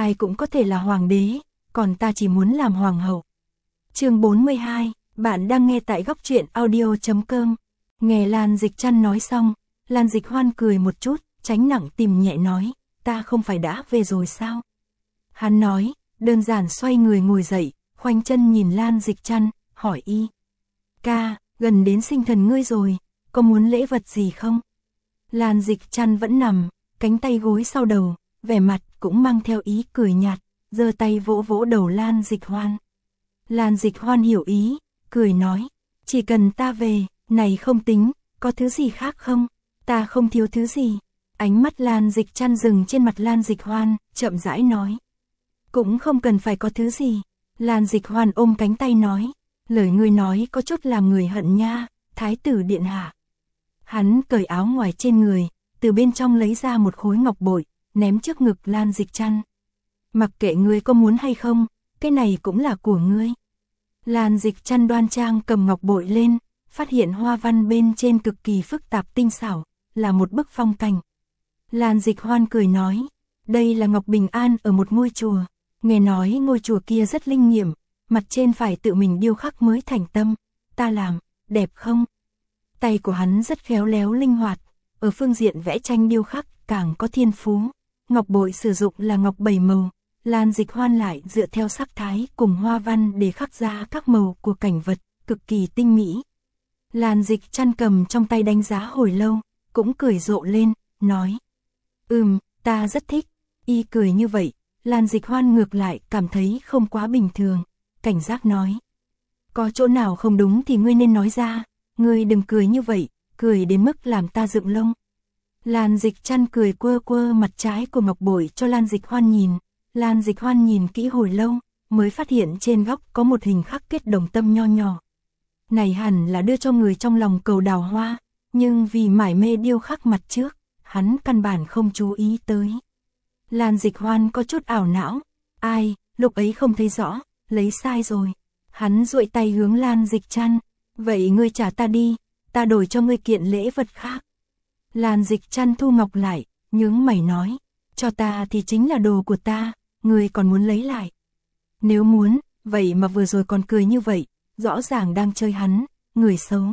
ai cũng có thể là hoàng đế, còn ta chỉ muốn làm hoàng hậu. Chương 42, bạn đang nghe tại góc truyện audio.com. Nghe Lan Dịch Trăn nói xong, Lan Dịch Hoan cười một chút, tránh nặng tìm nhẹ nói, ta không phải đã về rồi sao? Hắn nói, đơn giản xoay người ngồi dậy, khoanh chân nhìn Lan Dịch Trăn, hỏi y. Ca, gần đến sinh thần ngươi rồi, có muốn lễ vật gì không? Lan Dịch Trăn vẫn nằm, cánh tay gối sau đầu, vẻ mặt cũng mang theo ý cười nhạt, giơ tay vỗ vỗ đầu Lan Dịch Hoan. Lan Dịch Hoan hiểu ý, cười nói, chỉ cần ta về, này không tính, có thứ gì khác không? Ta không thiếu thứ gì. Ánh mắt Lan Dịch Trăn dừng trên mặt Lan Dịch Hoan, chậm rãi nói. Cũng không cần phải có thứ gì. Lan Dịch Hoan ôm cánh tay nói, lời ngươi nói có chút làm người hận nha, thái tử điện hạ. Hắn cởi áo ngoài trên người, từ bên trong lấy ra một khối ngọc bội, ném trước ngực Lan Dịch Trăn. Mặc kệ ngươi có muốn hay không, cái này cũng là của ngươi. Lan Dịch Trăn đoan trang cầm ngọc bội lên, phát hiện hoa văn bên trên cực kỳ phức tạp tinh xảo, là một bức phong cảnh. Lan Dịch Hoan cười nói, đây là ngọc bình an ở một ngôi chùa, nghe nói ngôi chùa kia rất linh nghiệm, mặt trên phải tự mình điêu khắc mới thành tâm, ta làm, đẹp không? Tay của hắn rất khéo léo linh hoạt, ở phương diện vẽ tranh điêu khắc càng có thiên phú. Ngọc bội sử dụng là ngọc 7 màu, Lan Dịch Hoan lại dựa theo sắc thái cùng hoa văn để khắc ra các màu của cảnh vật, cực kỳ tinh mỹ. Lan Dịch Trăn cầm trong tay đánh giá hồi lâu, cũng cười rộ lên, nói. Ta rất thích. Y cười như vậy, Lan Dịch Hoan ngược lại cảm thấy không quá bình thường, cảnh giác nói. Có chỗ nào không đúng thì ngươi nên nói ra, ngươi đừng cười như vậy, cười đến mức làm ta dựng lông. Lan Dịch Trăn cười quơ quơ mặt trái của ngọc bội cho Lan Dịch Hoan nhìn. Lan Dịch Hoan nhìn kỹ hồi lâu, mới phát hiện trên góc có một hình khắc kết đồng tâm nho nhỏ. Này hẳn là đưa cho người trong lòng cầu đào hoa, nhưng vì mải mê điêu khắc mặt trước, hắn căn bản không chú ý tới. Lan Dịch Hoan có chút ảo não, ai, lúc ấy không thấy rõ, lấy sai rồi. Hắn duỗi tay hướng Lan Dịch Trăn, vậy ngươi trả ta đi, ta đổi cho ngươi kiện lễ vật khác. Lan Dịch Trăn thu ngọc lại, nhướng mày nói, cho ta thì chính là đồ của ta, ngươi còn muốn lấy lại. Nếu muốn, vậy mà vừa rồi còn cười như vậy, rõ ràng đang chơi hắn, người xấu.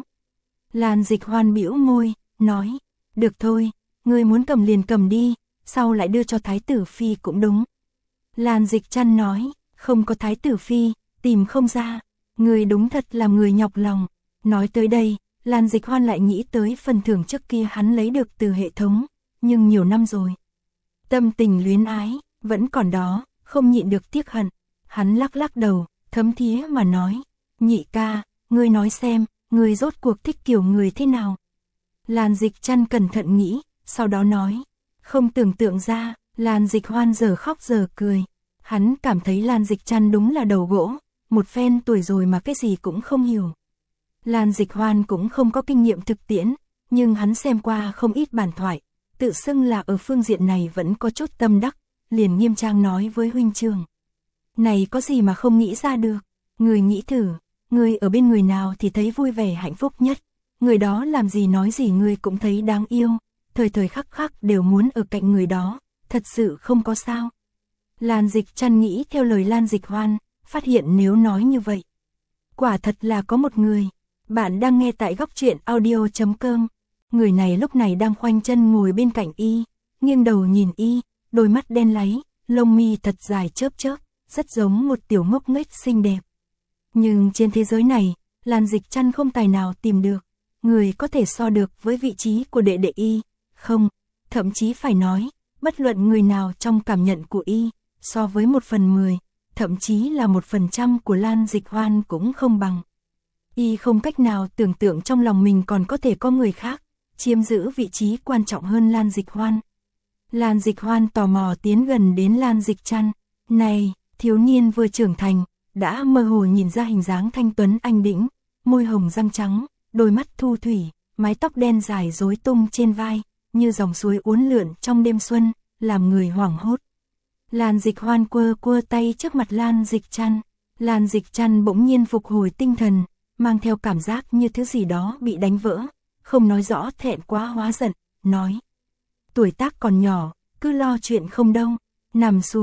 Lan Dịch Hoan bĩu môi, nói, được thôi, ngươi muốn cầm liền cầm đi, sau lại đưa cho Thái tử Phi cũng đúng. Lan Dịch Trăn nói, không có Thái tử Phi, tìm không ra, ngươi đúng thật làm người nhọc lòng. Nói tới đây, Lan Dịch Hoan lại nghĩ tới phần thưởng trước kia hắn lấy được từ hệ thống, nhưng nhiều năm rồi. Tâm tình luyến ái, vẫn còn đó, không nhịn được tiếc hận. Hắn lắc lắc đầu, thấm thía mà nói, nhị ca, ngươi nói xem, ngươi rốt cuộc thích kiểu người thế nào. Lan Dịch Trăn cẩn thận nghĩ, sau đó nói, không tưởng tượng ra. Lan Dịch Hoan giờ khóc giờ cười. Hắn cảm thấy Lan Dịch Trăn đúng là đầu gỗ, một phen tuổi rồi mà cái gì cũng không hiểu. Lan Dịch Hoan cũng không có kinh nghiệm thực tiễn, nhưng hắn xem qua không ít bản thoại, tự xưng là ở phương diện này vẫn có chút tâm đắc, liền nghiêm trang nói với huynh trưởng. Này có gì mà không nghĩ ra được, người nghĩ thử, người ở bên người nào thì thấy vui vẻ hạnh phúc nhất, người đó làm gì nói gì người cũng thấy đáng yêu, thời thời khắc khắc đều muốn ở cạnh người đó, thật sự không có sao. Lan Dịch Trăn nghĩ theo lời Lan Dịch Hoan, phát hiện nếu nói như vậy, quả thật là có một người. Bạn đang nghe tại góc truyện audio.com. Người này lúc này đang khoanh chân ngồi bên cạnh y, nghiêng đầu nhìn y, đôi mắt đen láy, lông mi thật dài chớp chớp, rất giống một tiểu ngốc nghếch xinh đẹp. Nhưng trên thế giới này, Lan Dịch Trăn không tài nào tìm được người có thể so được với vị trí của đệ đệ y, không, thậm chí phải nói, bất luận người nào trong cảm nhận của y, so với 1/10, thậm chí là 1% của Lan Dịch Hoan cũng không bằng. Y không cách nào tưởng tượng trong lòng mình còn có thể có người khác, chiếm giữ vị trí quan trọng hơn Lan Dịch Hoan. Lan Dịch Hoan tò mò tiến gần đến Lan Dịch Trăn. Này, thiếu niên vừa trưởng thành, đã mơ hồ nhìn ra hình dáng thanh tuấn anh đĩnh, môi hồng răng trắng, đôi mắt thu thủy, mái tóc đen dài rối tung trên vai, như dòng suối uốn lượn trong đêm xuân, làm người hoảng hốt. Lan Dịch Hoan quơ quơ tay trước mặt Lan Dịch Trăn. Lan Dịch Trăn bỗng nhiên phục hồi tinh thần, mang theo cảm giác như thứ gì đó bị đánh vỡ, không nói rõ thẹn quá hóa giận, nói. Tuổi tác còn nhỏ, cứ lo chuyện không đâu, nằm xuống,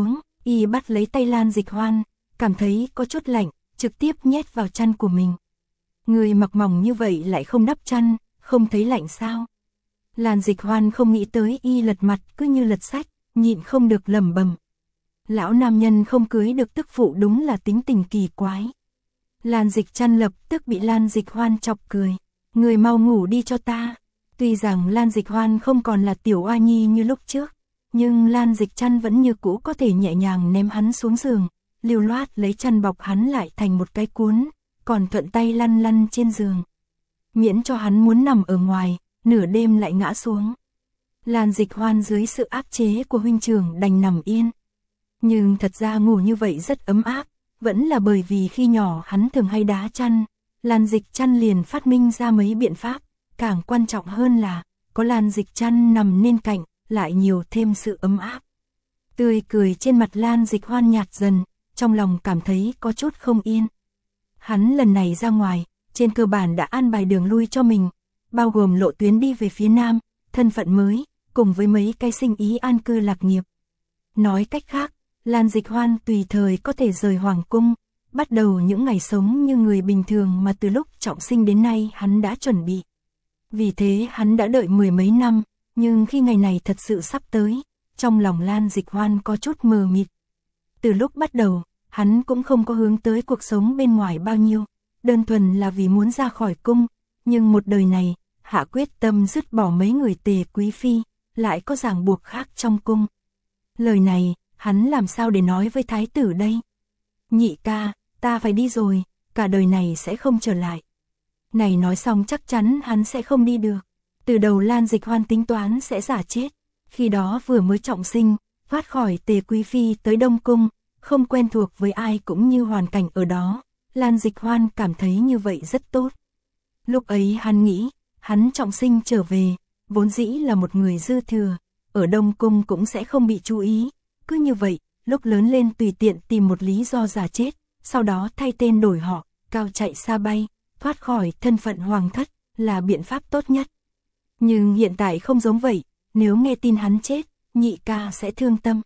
Y bắt lấy tay Lan Dịch Hoan, cảm thấy có chút lạnh, trực tiếp nhét vào chăn của mình. Người mặc mỏng như vậy lại không đắp chăn, không thấy lạnh sao? Lan Dịch Hoan không nghĩ tới Y lật mặt cứ như lật sách, nhịn không được lẩm bẩm. Lão nam nhân không cưới được tức phụ đúng là tính tình kỳ quái. Lan Dịch Chăn lập tức bị Lan Dịch Hoan chọc cười. Người mau ngủ đi cho ta. Tuy rằng Lan Dịch Hoan không còn là tiểu oa nhi như lúc trước, nhưng Lan Dịch Chăn vẫn như cũ có thể nhẹ nhàng ném hắn xuống giường, lưu loát lấy chăn bọc hắn lại thành một cái cuốn, còn thuận tay lăn lăn trên giường. Miễn cho hắn muốn nằm ở ngoài, nửa đêm lại ngã xuống. Lan Dịch Hoan dưới sự áp chế của huynh trưởng đành nằm yên. Nhưng thật ra ngủ như vậy rất ấm áp, vẫn là bởi vì khi nhỏ hắn thường hay đá chăn, Lan Dịch Chăn liền phát minh ra mấy biện pháp, càng quan trọng hơn là, có Lan Dịch Chăn nằm bên cạnh, lại nhiều thêm sự ấm áp. Tươi cười trên mặt Lan Dịch Hoan nhạt dần, trong lòng cảm thấy có chút không yên. Hắn lần này ra ngoài, trên cơ bản đã an bài đường lui cho mình, bao gồm lộ tuyến đi về phía Nam, thân phận mới, cùng với mấy cái sinh ý an cư lạc nghiệp. Nói cách khác, Lan Dịch Hoan tùy thời có thể rời hoàng cung, bắt đầu những ngày sống như người bình thường mà từ lúc trọng sinh đến nay hắn đã chuẩn bị. Vì thế hắn đã đợi mười mấy năm, nhưng khi ngày này thật sự sắp tới, trong lòng Lan Dịch Hoan có chút mờ mịt. Từ lúc bắt đầu, hắn cũng không có hướng tới cuộc sống bên ngoài bao nhiêu, đơn thuần là vì muốn ra khỏi cung, nhưng một đời này, hạ quyết tâm dứt bỏ mấy người Tề quý phi, lại có ràng buộc khác trong cung. Lời này, hắn làm sao để nói với thái tử đây? Nhị ca, ta phải đi rồi, cả đời này sẽ không trở lại. Này nói xong chắc chắn hắn sẽ không đi được. Từ đầu Lan Dịch Hoan tính toán sẽ giả chết, khi đó vừa mới trọng sinh, thoát khỏi Tề quý phi tới Đông Cung, không quen thuộc với ai cũng như hoàn cảnh ở đó, Lan Dịch Hoan cảm thấy như vậy rất tốt. Lúc ấy hắn nghĩ, hắn trọng sinh trở về, vốn dĩ là một người dư thừa, ở Đông Cung cũng sẽ không bị chú ý, cứ như vậy, lúc lớn lên tùy tiện tìm một lý do giả chết, sau đó thay tên đổi họ, cao chạy xa bay, thoát khỏi thân phận hoàng thất, là biện pháp tốt nhất. Nhưng hiện tại không giống vậy, nếu nghe tin hắn chết, nhị ca sẽ thương tâm.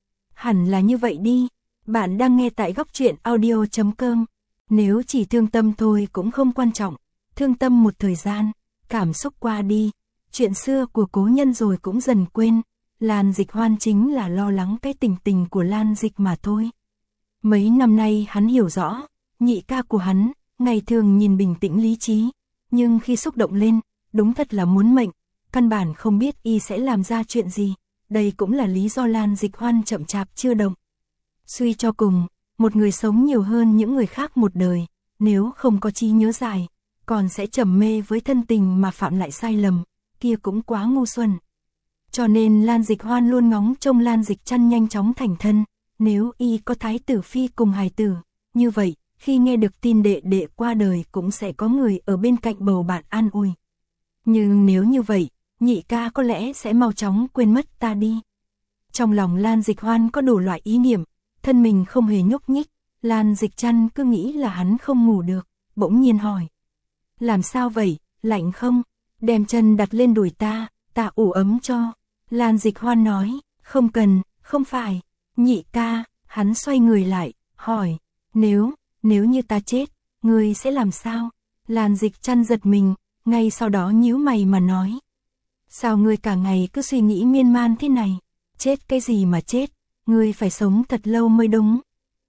Hẳn là như vậy đi, bạn đang nghe tại góc truyện audio.com. Nếu chỉ thương tâm thôi cũng không quan trọng, thương tâm một thời gian, cảm xúc qua đi, chuyện xưa của cố nhân rồi cũng dần quên. Lan Dịch Hoan chính là lo lắng cái tình tình của Lan Dịch mà thôi. Mấy năm nay hắn hiểu rõ, nhị ca của hắn, ngày thường nhìn bình tĩnh lý trí, nhưng khi xúc động lên, đúng thật là muốn mệnh, căn bản không biết y sẽ làm ra chuyện gì, đây cũng là lý do Lan Dịch Hoan chậm chạp chưa động. Suy cho cùng, một người sống nhiều hơn những người khác một đời, nếu không có trí nhớ dài, còn sẽ trầm mê với thân tình mà phạm lại sai lầm, kia cũng quá ngu xuẩn. Cho nên Lan Dịch Hoan luôn ngóng trông Lan Dịch Chăn nhanh chóng thành thân, nếu y có thái tử phi cùng hài tử, như vậy, khi nghe được tin đệ đệ qua đời cũng sẽ có người ở bên cạnh bầu bạn an ủi. Nhưng nếu như vậy, nhị ca có lẽ sẽ mau chóng quên mất ta đi. Trong lòng Lan Dịch Hoan có đủ loại ý niệm, thân mình không hề nhúc nhích, Lan Dịch Chăn cứ nghĩ là hắn không ngủ được, bỗng nhiên hỏi. Làm sao vậy, lạnh không? Đem chân đặt lên đùi ta ủ ấm cho. Lan Dịch Hoan nói, không cần, không phải. Nhị ca, hắn xoay người lại, hỏi, nếu như ta chết, ngươi sẽ làm sao? Lan Dịch Chăn giật mình, ngay sau đó nhíu mày mà nói. Sao ngươi cả ngày cứ suy nghĩ miên man thế này? Chết cái gì mà chết, ngươi phải sống thật lâu mới đúng.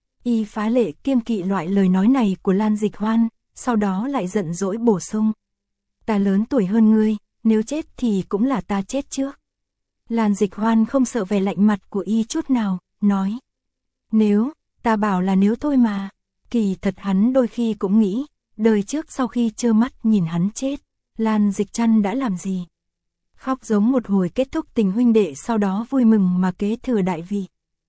Y phá lệ kiêng kỵ loại lời nói này của Lan Dịch Hoan, sau đó lại giận dỗi bổ sung. Ta lớn tuổi hơn ngươi, nếu chết thì cũng là ta chết trước. Lan Dịch Hoan không sợ vẻ lạnh mặt của y chút nào, nói. Nếu, ta bảo là nếu thôi mà. Kỳ thật hắn đôi khi cũng nghĩ, đời trước sau khi trơ mắt nhìn hắn chết, Lan Dịch Chăn đã làm gì? Khóc giống một hồi kết thúc tình huynh đệ sau đó vui mừng mà kế thừa đại vị.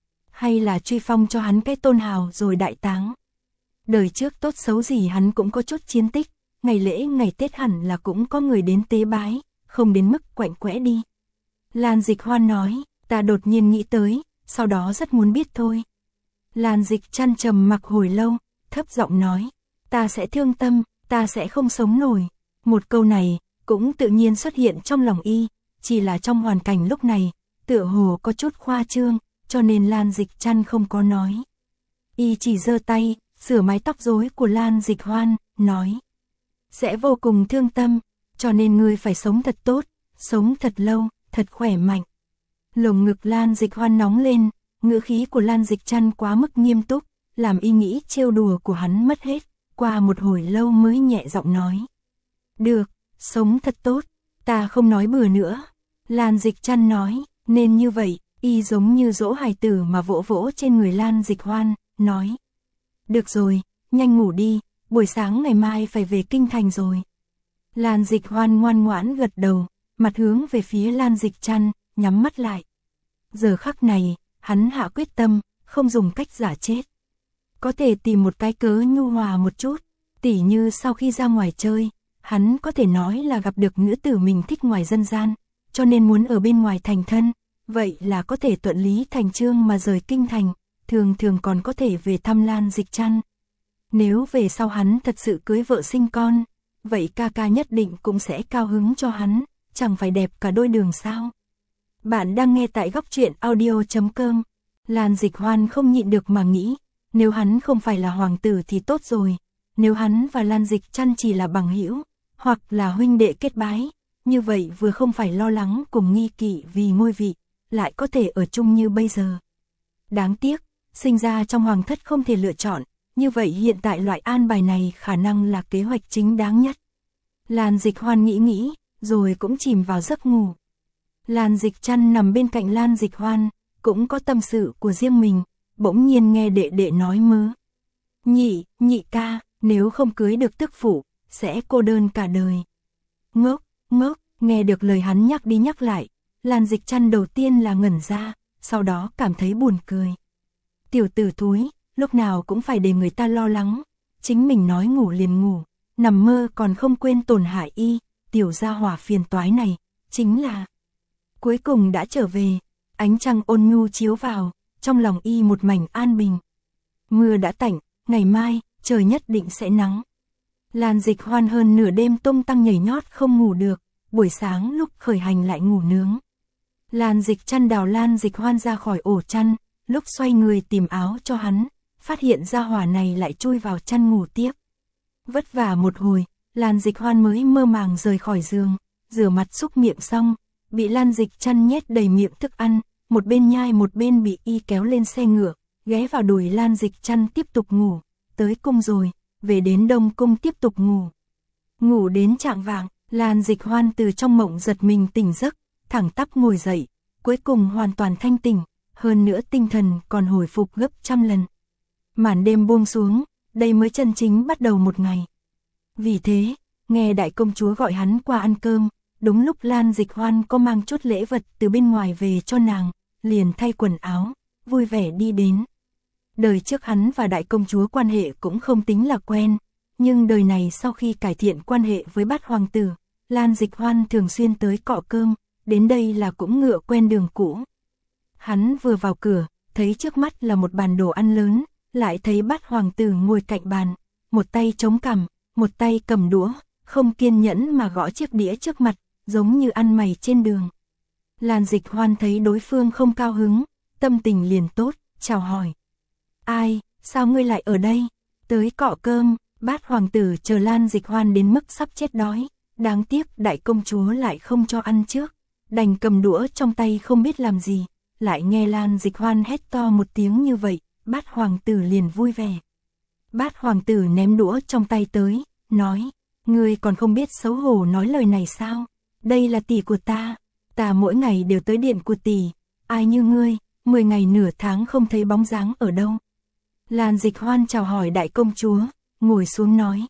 Hay là truy phong cho hắn cái tôn hào rồi đại táng. Đời trước tốt xấu gì hắn cũng có chút chiến tích, ngày lễ ngày Tết hẳn là cũng có người đến tế bái, không đến mức quạnh quẽ đi. Lan Dịch Hoan nói, ta đột nhiên nghĩ tới, sau đó rất muốn biết thôi. Lan Dịch Chăn trầm mặc hồi lâu, thấp giọng nói, ta sẽ thương tâm, ta sẽ không sống nổi. Một câu này, cũng tự nhiên xuất hiện trong lòng y, chỉ là trong hoàn cảnh lúc này, tựa hồ có chút khoa trương, cho nên Lan Dịch Trăn không có nói. Y chỉ giơ tay, sửa mái tóc rối của Lan Dịch Hoan, nói. Sẽ vô cùng thương tâm, cho nên ngươi phải sống thật tốt, sống thật lâu, thật khỏe mạnh. Lồng ngực Lan Dịch Hoan nóng lên, ngữ khí của Lan Dịch Trăn quá mức nghiêm túc, làm y nghĩ trêu đùa của hắn mất hết, qua một hồi lâu mới nhẹ giọng nói. Được, sống thật tốt, ta không nói bừa nữa. Lan Dịch Trăn nói, nên như vậy, y giống như dỗ hài tử mà vỗ vỗ trên người Lan Dịch Hoan, nói. Được rồi, nhanh ngủ đi, buổi sáng ngày mai phải về kinh thành rồi. Lan Dịch Hoan ngoan ngoãn gật đầu, mặt hướng về phía Lan Dịch Trăn, nhắm mắt lại. Giờ khắc này, hắn hạ quyết tâm, không dùng cách giả chết. Có thể tìm một cái cớ nhu hòa một chút, tỉ như sau khi ra ngoài chơi, hắn có thể nói là gặp được nữ tử mình thích ngoài dân gian, cho nên muốn ở bên ngoài thành thân, vậy là có thể thuận lý thành chương mà rời kinh thành, thường thường còn có thể về thăm Lan Dịch Trăn. Nếu về sau hắn thật sự cưới vợ sinh con, vậy ca ca nhất định cũng sẽ cao hứng cho hắn, chẳng phải đẹp cả đôi đường sao. Bạn đang nghe tại góc truyện audio.com. Lan Dịch Hoan không nhịn được mà nghĩ, nếu hắn không phải là hoàng tử thì tốt rồi, nếu hắn và Lan Dịch Trăn chỉ là bằng hữu, hoặc là huynh đệ kết bái, như vậy vừa không phải lo lắng cùng nghi kỵ vì ngôi vị, lại có thể ở chung như bây giờ. Đáng tiếc, sinh ra trong hoàng thất không thể lựa chọn, như vậy hiện tại loại an bài này khả năng là kế hoạch chính đáng nhất. Lan Dịch Hoan nghĩ, rồi cũng chìm vào giấc ngủ. Lan Dịch Trăn nằm bên cạnh Lan Dịch Hoan, cũng có tâm sự của riêng mình, bỗng nhiên nghe đệ đệ nói mớ. Nhị ca, nếu không cưới được tức phụ, sẽ cô đơn cả đời. Ngốc, nghe được lời hắn nhắc đi nhắc lại, Lan Dịch Trăn đầu tiên là ngẩn ra, sau đó cảm thấy buồn cười. Tiểu tử thúi, lúc nào cũng phải để người ta lo lắng, chính mình nói ngủ liền ngủ, nằm mơ còn không quên tổn hại y, tiểu gia hỏa phiền toái này, chính là... Cuối cùng đã trở về, ánh trăng ôn nhu chiếu vào, trong lòng y một mảnh an bình. Mưa đã tạnh, ngày mai, trời nhất định sẽ nắng. Lan Dịch Hoan hơn nửa đêm tung tăng nhảy nhót không ngủ được, buổi sáng lúc khởi hành lại ngủ nướng. Lan Dịch Trăn đào Lan Dịch Hoan ra khỏi ổ chăn, lúc xoay người tìm áo cho hắn, phát hiện ra hỏa này lại chui vào chăn ngủ tiếp. Vất vả một hồi, Lan Dịch Hoan mới mơ màng rời khỏi giường, rửa mặt xúc miệng xong, bị Lan Dịch Trăn nhét đầy miệng thức ăn, một bên nhai một bên bị y kéo lên xe ngựa, ghé vào đùi Lan Dịch Trăn tiếp tục ngủ, tới cung rồi, về đến Đông Cung tiếp tục ngủ. Ngủ đến chạng vạng, Lan Dịch Hoan từ trong mộng giật mình tỉnh giấc, thẳng tắp ngồi dậy, cuối cùng hoàn toàn thanh tỉnh, hơn nữa tinh thần còn hồi phục gấp trăm lần. Màn đêm buông xuống, đây mới chân chính bắt đầu một ngày. Vì thế, nghe đại công chúa gọi hắn qua ăn cơm, đúng lúc Lan Dịch Hoan có mang chút lễ vật từ bên ngoài về cho nàng, liền thay quần áo, vui vẻ đi đến. Đời trước hắn và đại công chúa quan hệ cũng không tính là quen, nhưng đời này sau khi cải thiện quan hệ với bát hoàng tử, Lan Dịch Hoan thường xuyên tới cọ cơm, đến đây là cũng ngựa quen đường cũ. Hắn vừa vào cửa, thấy trước mắt là một bàn đồ ăn lớn, lại thấy bát hoàng tử ngồi cạnh bàn, một tay chống cằm, một tay cầm đũa, không kiên nhẫn mà gõ chiếc đĩa trước mặt, giống như ăn mày trên đường. Lan Dịch Hoan thấy đối phương không cao hứng, tâm tình liền tốt, chào hỏi. Ai, sao ngươi lại ở đây? Tới cọ cơm. Bát hoàng tử chờ Lan Dịch Hoan đến mức sắp chết đói, đáng tiếc đại công chúa lại không cho ăn trước, đành cầm đũa trong tay không biết làm gì, lại nghe Lan Dịch Hoan hét to một tiếng như vậy, bát hoàng tử liền vui vẻ. Bát hoàng tử ném đũa trong tay tới, nói, ngươi còn không biết xấu hổ nói lời này sao? Đây là tỷ của ta mỗi ngày đều tới điện của tỷ, ai như ngươi, 10 ngày nửa tháng không thấy bóng dáng ở đâu. Lan Dịch Hoan chào hỏi đại công chúa, ngồi xuống nói,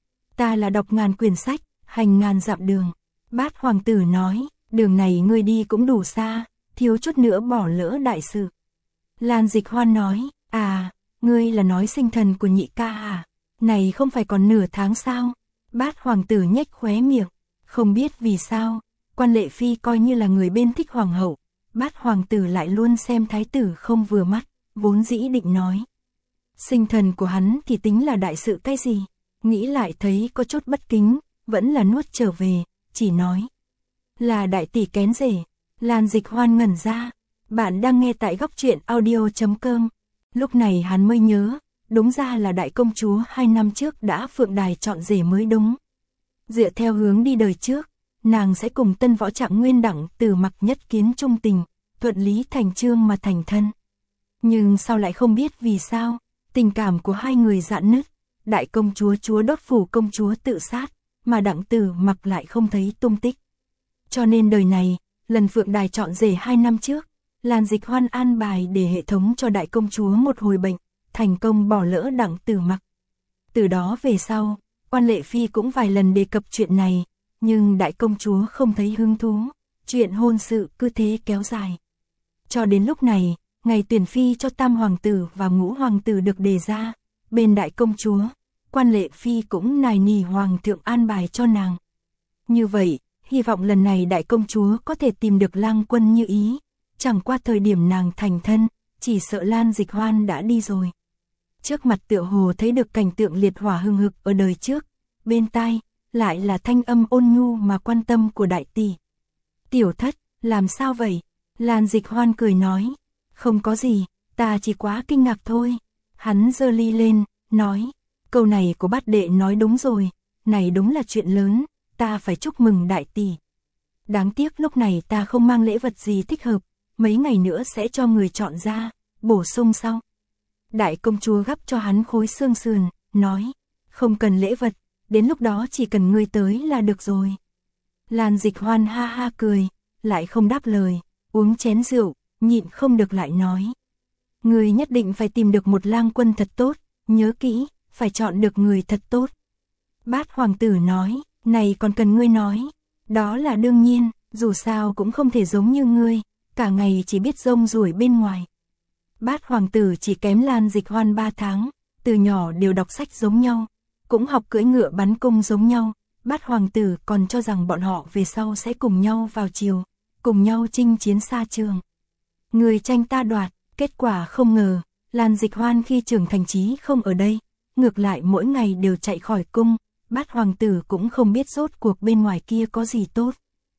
ta là đọc ngàn quyển sách, hành ngàn dặm đường. Bát hoàng tử nói, đường này ngươi đi cũng đủ xa, thiếu chút nữa bỏ lỡ đại sự. Lan Dịch Hoan nói, à, ngươi là nói sinh thần của nhị ca à, này không phải còn nửa tháng sao? Bát hoàng tử nhếch khóe miệng, không biết vì sao, quan lệ phi coi như là người bên thích hoàng hậu, bát hoàng tử lại luôn xem thái tử không vừa mắt, vốn dĩ định nói. Sinh thần của hắn thì tính là đại sự cái gì, nghĩ lại thấy có chút bất kính, vẫn là nuốt trở về, chỉ nói. Là đại tỷ kén rể. Lan Dịch Hoan ngẩn ra, Bạn đang nghe tại góc truyện audio.com. Lúc này hắn mới nhớ, đúng ra là đại công chúa 2 năm trước đã phượng đài chọn rể mới đúng. Dựa theo hướng đi đời trước, nàng sẽ cùng Tân Võ Trạng Nguyên Đẳng Tử Mặc nhất kiến trung tình, thuận lý thành chương mà thành thân. Nhưng sau lại không biết vì sao, tình cảm của hai người rạn nứt, đại công chúa chúa đốt phủ công chúa tự sát, mà Đặng Tử Mặc lại không thấy tung tích. Cho nên đời này, lần phượng đài chọn rể 2 năm trước, Lan Dịch Hoan an bài để hệ thống cho đại công chúa một hồi bệnh, thành công bỏ lỡ Đặng Tử Mặc. Từ đó về sau, Quan Lệ Phi cũng vài lần đề cập chuyện này, nhưng đại công chúa không thấy hứng thú, chuyện hôn sự cứ thế kéo dài. Cho đến lúc này, ngày tuyển phi cho tam hoàng tử và ngũ hoàng tử được đề ra, bên đại công chúa, Quan Lệ Phi cũng nài nỉ hoàng thượng an bài cho nàng. Như vậy, hy vọng lần này đại công chúa có thể tìm được Lang Quân như ý, chẳng qua thời điểm nàng thành thân, chỉ sợ Lan Dịch Hoan đã đi rồi. Trước mặt tựa hồ thấy được cảnh tượng liệt hỏa hừng hực ở đời trước, bên tai lại là thanh âm ôn nhu mà quan tâm của đại tỷ. Tiểu thất, làm sao vậy? Lan Dịch Hoan cười nói, không có gì, ta chỉ quá kinh ngạc thôi. Hắn giơ ly lên, nói, câu này của bát đệ nói đúng rồi, này đúng là chuyện lớn, ta phải chúc mừng đại tỷ. Đáng tiếc lúc này ta không mang lễ vật gì thích hợp, mấy ngày nữa sẽ cho người chọn ra, bổ sung sau. Đại công chúa gắp cho hắn khối xương sườn, nói, không cần lễ vật, đến lúc đó chỉ cần ngươi tới là được rồi. Lan Dịch Hoan ha ha cười, lại không đáp lời, uống chén rượu, nhịn không được lại nói. Ngươi nhất định phải tìm được một lang quân thật tốt, nhớ kỹ, phải chọn được người thật tốt. Bát hoàng tử nói, này còn cần ngươi nói, đó là đương nhiên, dù sao cũng không thể giống như ngươi, cả ngày chỉ biết rông ruổi bên ngoài. Bát hoàng tử chỉ kém Lan Dịch Hoan 3 tháng, từ nhỏ đều đọc sách giống nhau, cũng học cưỡi ngựa bắn cung giống nhau, Bát hoàng tử còn cho rằng bọn họ về sau sẽ cùng nhau vào triều, cùng nhau chinh chiến xa trường. Người tranh ta đoạt, kết quả không ngờ, Lan Dịch Hoan khi trưởng thành trí không ở đây, ngược lại mỗi ngày đều chạy khỏi cung, Bát hoàng tử cũng không biết rốt cuộc bên ngoài kia có gì tốt.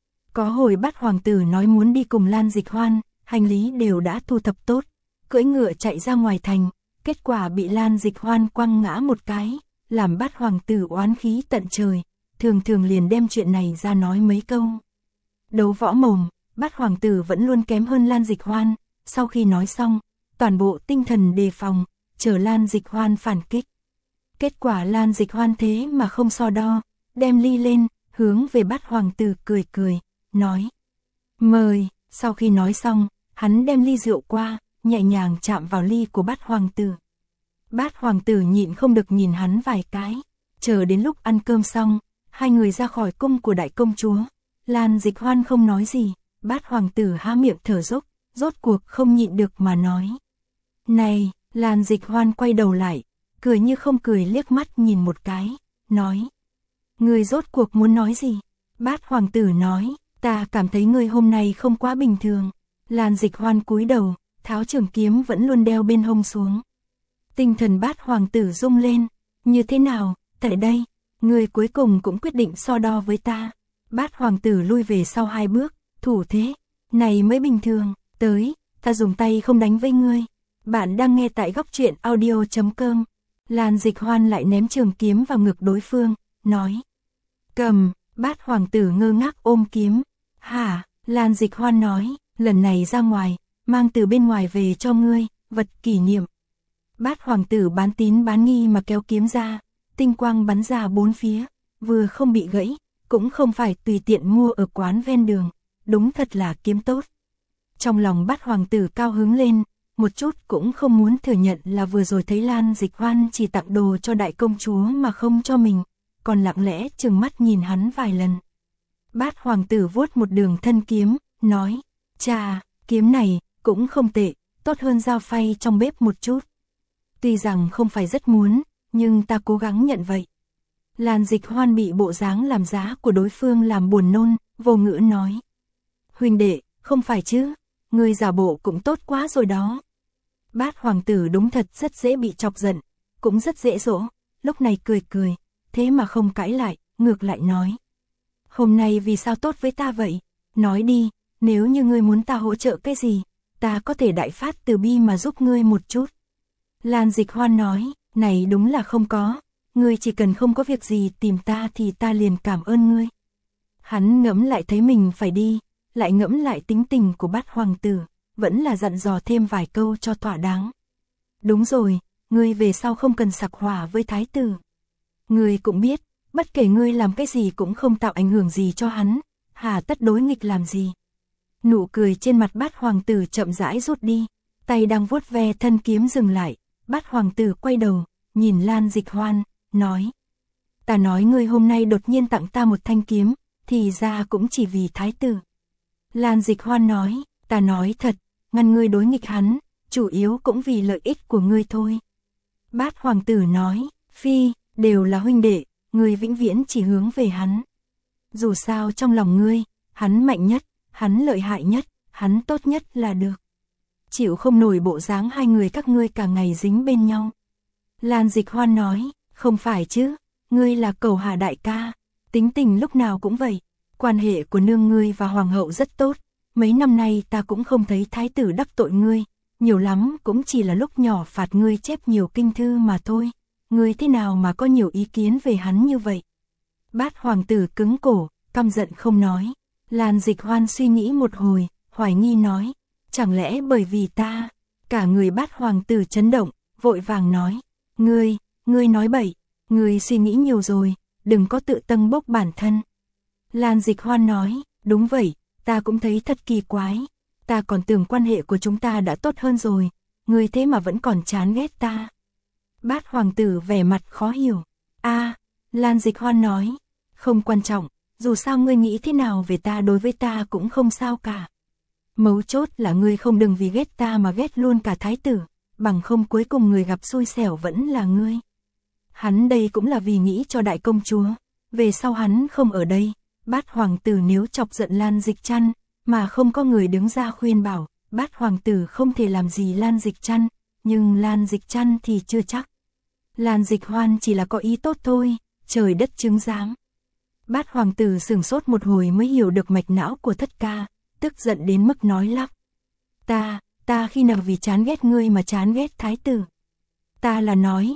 Có hồi Bát hoàng tử nói muốn đi cùng Lan Dịch Hoan, hành lý đều đã thu thập tốt, cưỡi ngựa chạy ra ngoài thành, kết quả bị Lan Dịch Hoan quăng ngã một cái, làm Bát hoàng tử oán khí tận trời, thường thường liền đem chuyện này ra nói mấy câu. Đấu võ mồm, Bát hoàng tử vẫn luôn kém hơn Lan Dịch Hoan, sau khi nói xong, toàn bộ tinh thần đề phòng, chờ Lan Dịch Hoan phản kích. Kết quả Lan Dịch Hoan thế mà không so đo, đem ly lên, hướng về Bát hoàng tử cười cười, nói, mời. Sau khi nói xong, hắn đem ly rượu qua, nhẹ nhàng chạm vào ly của Bát hoàng tử. Bát hoàng tử nhịn không được nhìn hắn vài cái, chờ đến lúc ăn cơm xong, hai người ra khỏi cung của đại công chúa. Lan Dịch Hoan không nói gì, Bát hoàng tử há miệng thở dốc, rốt cuộc không nhịn được mà nói. Này, Lan Dịch Hoan quay đầu lại, cười như không cười liếc mắt nhìn một cái, nói. Ngươi rốt cuộc muốn nói gì? Bát hoàng tử nói, ta cảm thấy ngươi hôm nay không quá bình thường. Lan Dịch Hoan cúi đầu, tháo trường kiếm vẫn luôn đeo bên hông xuống. Tinh thần Bát hoàng tử rung lên, như thế nào, tại đây, ngươi cuối cùng cũng quyết định so đo với ta. Bát hoàng tử lui về sau 2 bước, thủ thế, này mới bình thường, tới, ta dùng tay không đánh với ngươi. Bạn đang nghe tại góc truyện audio.com. Lan Dịch Hoan lại ném trường kiếm vào ngực đối phương, nói. Cầm, Bát hoàng tử ngơ ngác ôm kiếm. Hả, Lan Dịch Hoan nói, lần này ra ngoài, mang từ bên ngoài về cho ngươi, vật kỷ niệm. Bát hoàng tử bán tín bán nghi mà kéo kiếm ra, tinh quang bắn ra 4 phía, vừa không bị gãy, cũng không phải tùy tiện mua ở quán ven đường, đúng thật là kiếm tốt. Trong lòng Bát hoàng tử cao hứng lên, một chút cũng không muốn thừa nhận là vừa rồi thấy Lan Dịch Hoan chỉ tặng đồ cho đại công chúa mà không cho mình, còn lặng lẽ trừng mắt nhìn hắn vài lần. Bát hoàng tử vuốt một đường thân kiếm, nói, chà, kiếm này cũng không tệ, tốt hơn dao phay trong bếp một chút. Tuy rằng không phải rất muốn, nhưng ta cố gắng nhận vậy. Lan Dịch Hoan bị bộ dáng làm giá của đối phương làm buồn nôn, vô ngữ nói. Huynh đệ, không phải chứ, ngươi giả bộ cũng tốt quá rồi đó. Bát hoàng tử đúng thật rất dễ bị chọc giận, cũng rất dễ dỗ, lúc này cười cười, thế mà không cãi lại, ngược lại nói. Hôm nay vì sao tốt với ta vậy? Nói đi, nếu như ngươi muốn ta hỗ trợ cái gì, ta có thể đại phát từ bi mà giúp ngươi một chút. Lan Dịch Hoan nói, này đúng là không có, ngươi chỉ cần không có việc gì tìm ta thì ta liền cảm ơn ngươi. Hắn ngẫm lại thấy mình phải đi, lại ngẫm lại tính tình của Bát hoàng tử, vẫn là dặn dò thêm vài câu cho thỏa đáng. Đúng rồi, ngươi về sau không cần sặc hỏa với thái tử. Ngươi cũng biết, bất kể ngươi làm cái gì cũng không tạo ảnh hưởng gì cho hắn, hà tất đối nghịch làm gì. Nụ cười trên mặt Bát hoàng tử chậm rãi rút đi, tay đang vuốt ve thân kiếm dừng lại, Bát hoàng tử quay đầu, nhìn Lan Dịch Hoan, nói. Ta nói ngươi hôm nay đột nhiên tặng ta một thanh kiếm, thì ra cũng chỉ vì thái tử. Lan Dịch Hoan nói, ta nói thật, ngăn ngươi đối nghịch hắn, chủ yếu cũng vì lợi ích của ngươi thôi. Bát hoàng tử nói, phi, đều là huynh đệ, ngươi vĩnh viễn chỉ hướng về hắn. Dù sao trong lòng ngươi, hắn mạnh nhất, hắn lợi hại nhất, hắn tốt nhất là được. Chịu không nổi bộ dáng hai người các ngươi cả ngày dính bên nhau. Lan Dịch Hoan nói, không phải chứ, ngươi là Cẩu Hà đại ca, tính tình lúc nào cũng vậy. Quan hệ của nương ngươi và hoàng hậu rất tốt, mấy năm nay ta cũng không thấy thái tử đắc tội ngươi, nhiều lắm cũng chỉ là lúc nhỏ phạt ngươi chép nhiều kinh thư mà thôi. Ngươi thế nào mà có nhiều ý kiến về hắn như vậy? Bát hoàng tử cứng cổ, căm giận không nói. Lan Dịch Hoan suy nghĩ một hồi, hoài nghi nói, chẳng lẽ bởi vì ta? Cả người Bát hoàng tử chấn động, vội vàng nói, ngươi nói bậy, ngươi suy nghĩ nhiều rồi, đừng có tự tâng bốc bản thân. Lan Dịch Hoan nói, đúng vậy, ta cũng thấy thật kỳ quái, ta còn tưởng quan hệ của chúng ta đã tốt hơn rồi, ngươi thế mà vẫn còn chán ghét ta. Bát hoàng tử vẻ mặt khó hiểu. Lan Dịch Hoan nói, không quan trọng, dù sao ngươi nghĩ thế nào về ta đối với ta cũng không sao cả. Mấu chốt là ngươi không đừng vì ghét ta mà ghét luôn cả thái tử, bằng không cuối cùng người gặp xui xẻo vẫn là ngươi. Hắn đây cũng là vì nghĩ cho đại công chúa, về sau hắn không ở đây, Bát hoàng tử nếu chọc giận Lan Dịch Trăn, mà không có người đứng ra khuyên bảo, Bát hoàng tử không thể làm gì Lan Dịch Trăn, nhưng Lan Dịch Trăn thì chưa chắc. Lan Dịch Hoan chỉ là có ý tốt thôi, trời đất chứng giám. Bát hoàng tử sửng sốt một hồi mới hiểu được mạch não của thất ca, tức giận đến mức nói lắp. Ta khi nào vì chán ghét ngươi mà chán ghét thái tử? Ta là nói,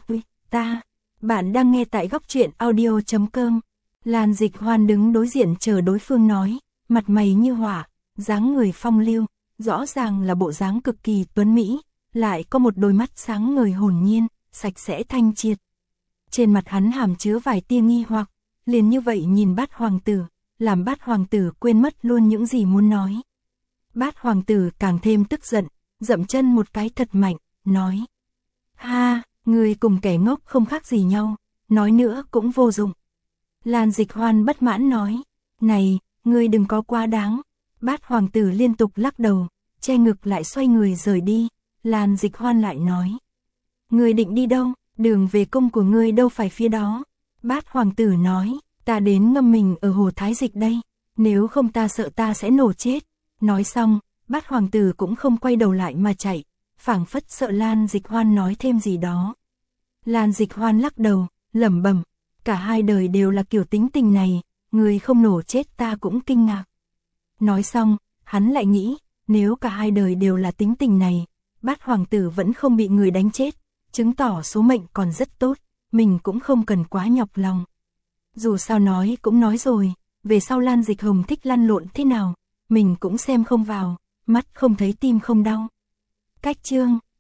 bạn đang nghe tại góc truyện audio.com. Lan Dịch Hoan đứng đối diện chờ đối phương nói, mặt mày như hỏa, dáng người phong lưu, rõ ràng là bộ dáng cực kỳ tuấn mỹ, lại có một đôi mắt sáng ngời hồn nhiên, sạch sẽ thanh triệt. Trên mặt hắn hàm chứa vài tia nghi hoặc, liền như vậy nhìn Bát hoàng tử, làm Bát hoàng tử quên mất luôn những gì muốn nói. Bát hoàng tử càng thêm tức giận, dậm chân một cái thật mạnh, nói: "Ha, ngươi cùng kẻ ngốc không khác gì nhau, nói nữa cũng vô dụng." Lan Dịch Hoan bất mãn nói: "Này, ngươi đừng có quá đáng." Bát hoàng tử liên tục lắc đầu, che ngực lại xoay người rời đi. Lan Dịch Hoan lại nói: "Ngươi định đi đâu? Đường về cung của ngươi đâu phải phía đó." Bát hoàng tử nói: "Ta đến ngâm mình ở hồ Thái Dịch đây, nếu không ta sợ ta sẽ nổ chết." Nói xong, Bát hoàng tử cũng không quay đầu lại mà chạy, phảng phất sợ Lan Dịch Hoan nói thêm gì đó. Lan Dịch Hoan lắc đầu, lẩm bẩm: "Cả hai đời đều là kiểu tính tình này, người không nổ chết ta cũng kinh ngạc." Nói xong, hắn lại nghĩ, nếu cả hai đời đều là tính tình này, Bát hoàng tử vẫn không bị người đánh chết, chứng tỏ số mệnh còn rất tốt, mình cũng không cần quá nhọc lòng. Dù sao nói cũng nói rồi, về sau Lan Dịch Hồng thích lăn lộn thế nào, mình cũng xem không vào, mắt không thấy tim không đau. Cách chương